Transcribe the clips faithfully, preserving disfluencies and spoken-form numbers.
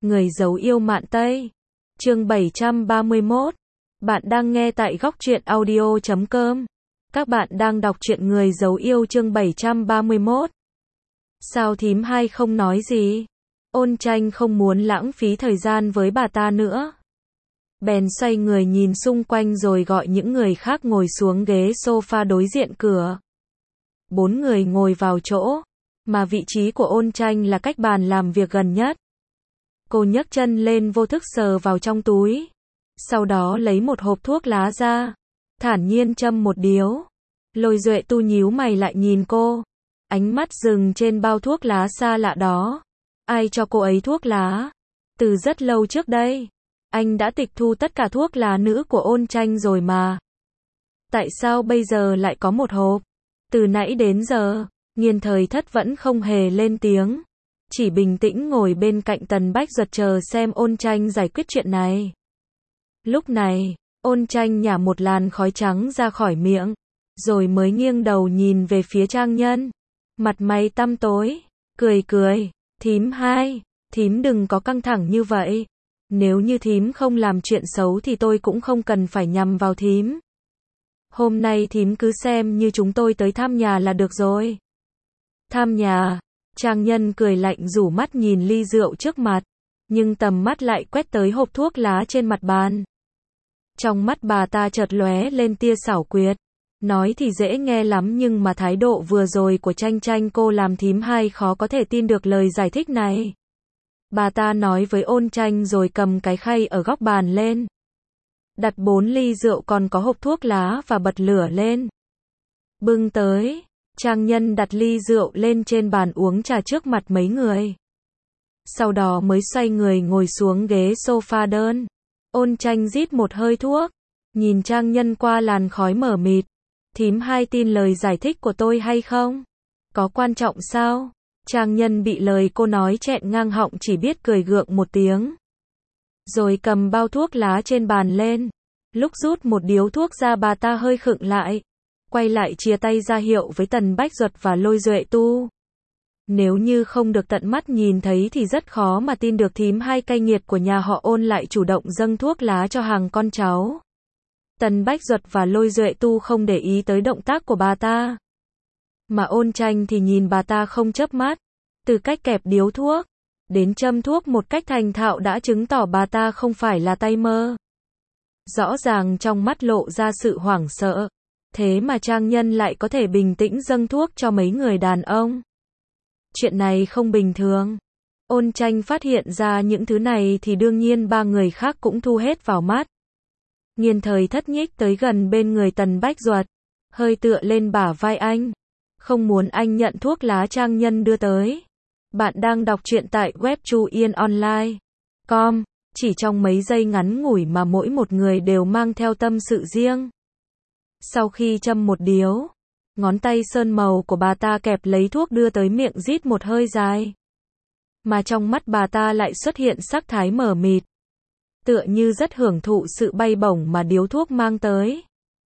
Người giấu yêu mạn Tây. Chương bảy trăm ba mươi mốt. Bạn đang nghe tại góc truyện audio chấm com. Các bạn đang đọc truyện Người giấu yêu chương bảy trăm ba mươi mốt. Sao thím hai không nói gì? Ôn Tranh không muốn lãng phí thời gian với bà ta nữa. Bèn xoay người nhìn xung quanh rồi gọi những người khác ngồi xuống ghế sofa đối diện cửa. Bốn người ngồi vào chỗ, mà vị trí của Ôn Tranh là cách bàn làm việc gần nhất. Cô nhấc chân lên vô thức sờ vào trong túi. Sau đó lấy một hộp thuốc lá ra. Thản nhiên châm một điếu. Lôi Duệ Tu nhíu mày lại nhìn cô. Ánh mắt dừng trên bao thuốc lá xa lạ đó. Ai cho cô ấy thuốc lá? Từ rất lâu trước đây. Anh đã tịch thu tất cả thuốc lá nữ của Ôn Tranh rồi mà. Tại sao bây giờ lại có một hộp? Từ nãy đến giờ, Nghiên Thời Thất vẫn không hề lên tiếng. Chỉ bình tĩnh ngồi bên cạnh Tần Bách Duật chờ xem Ôn Tranh giải quyết chuyện này. Lúc này, Ôn Tranh nhả một làn khói trắng ra khỏi miệng, rồi mới nghiêng đầu nhìn về phía Trang Nhân. Mặt mày tăm tối, cười cười, thím hai, thím đừng có căng thẳng như vậy. Nếu như thím không làm chuyện xấu thì tôi cũng không cần phải nhằm vào thím. Hôm nay thím cứ xem như chúng tôi tới thăm nhà là được rồi. Thăm nhà? Trang Nhân cười lạnh rủ mắt nhìn ly rượu trước mặt, nhưng tầm mắt lại quét tới hộp thuốc lá trên mặt bàn. Trong mắt bà ta chợt lóe lên tia xảo quyệt. Nói thì dễ nghe lắm nhưng mà thái độ vừa rồi của Tranh Tranh cô làm thím hai khó có thể tin được lời giải thích này. Bà ta nói với Ôn Tranh rồi cầm cái khay ở góc bàn lên. Đặt bốn ly rượu còn có hộp thuốc lá và bật lửa lên. Bưng tới. Trang Nhân đặt ly rượu lên trên bàn uống trà trước mặt mấy người. Sau đó mới xoay người ngồi xuống ghế sofa đơn. Ôn Tranh rít một hơi thuốc. Nhìn Trang Nhân qua làn khói mờ mịt. Thím hai tin lời giải thích của tôi hay không? Có quan trọng sao? Trang Nhân bị lời cô nói chẹn ngang họng chỉ biết cười gượng một tiếng. Rồi cầm bao thuốc lá trên bàn lên. Lúc rút một điếu thuốc ra bà ta hơi khựng lại. Quay lại chia tay ra hiệu với Tần Bách Duật và Lôi Duệ Tu. Nếu như không được tận mắt nhìn thấy thì rất khó mà tin được thím hai cay nghiệt của nhà họ Ôn lại chủ động dâng thuốc lá cho hàng con cháu. Tần Bách Duật và Lôi Duệ Tu không để ý tới động tác của bà ta. Mà Ôn Tranh thì nhìn bà ta không chớp mắt. Từ cách kẹp điếu thuốc, đến châm thuốc một cách thành thạo đã chứng tỏ bà ta không phải là tay mơ. Rõ ràng trong mắt lộ ra sự hoảng sợ. Thế mà Trang Nhân lại có thể bình tĩnh dâng thuốc cho mấy người đàn ông. Chuyện này không bình thường. Ôn Tranh phát hiện ra những thứ này thì đương nhiên ba người khác cũng thu hết vào mắt. Nghiên Thời Thất nhích tới gần bên người Tần Bách Duật, hơi tựa lên bả vai anh. Không muốn anh nhận thuốc lá Trang Nhân đưa tới. Bạn đang đọc truyện tại web chu yên online chấm com. Chỉ trong mấy giây ngắn ngủi mà mỗi một người đều mang theo tâm sự riêng. Sau khi châm một điếu, ngón tay sơn màu của bà ta kẹp lấy thuốc đưa tới miệng rít một hơi dài. Mà trong mắt bà ta lại xuất hiện sắc thái mờ mịt. Tựa như rất hưởng thụ sự bay bổng mà điếu thuốc mang tới.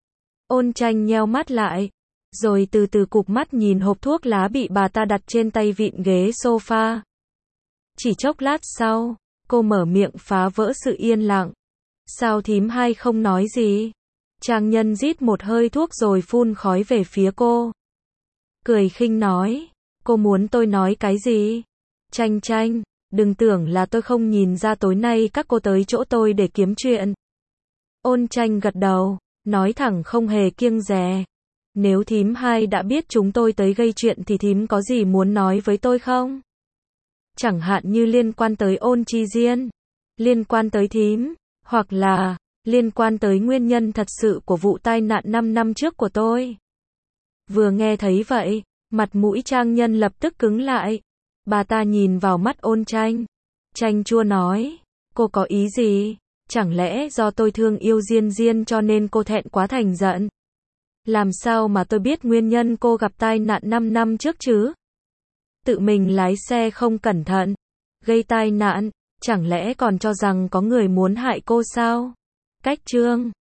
Ôn Tranh nheo mắt lại, rồi từ từ cụp mắt nhìn hộp thuốc lá bị bà ta đặt trên tay vịn ghế sofa. Chỉ chốc lát sau, cô mở miệng phá vỡ sự yên lặng. Sao thím hai không nói gì? Trang Nhân rít một hơi thuốc rồi phun khói về phía cô. Cười khinh nói, cô muốn tôi nói cái gì? Tranh Tranh, đừng tưởng là tôi không nhìn ra tối nay các cô tới chỗ tôi để kiếm chuyện. Ôn Tranh gật đầu, nói thẳng không hề kiêng dè. Nếu thím hai đã biết chúng tôi tới gây chuyện thì thím có gì muốn nói với tôi không? Chẳng hạn như liên quan tới Ôn Chi Diên, liên quan tới thím, hoặc là liên quan tới nguyên nhân thật sự của vụ tai nạn năm năm trước của tôi. Vừa nghe thấy vậy, mặt mũi Trang Nhân lập tức cứng lại. Bà ta nhìn vào mắt Ôn Tranh. Tranh chua nói, cô có ý gì? Chẳng lẽ do tôi thương yêu Diên Diên cho nên cô thẹn quá thành giận? Làm sao mà tôi biết nguyên nhân cô gặp tai nạn năm năm trước chứ? Tự mình lái xe không cẩn thận, gây tai nạn, chẳng lẽ còn cho rằng có người muốn hại cô sao? Cách chương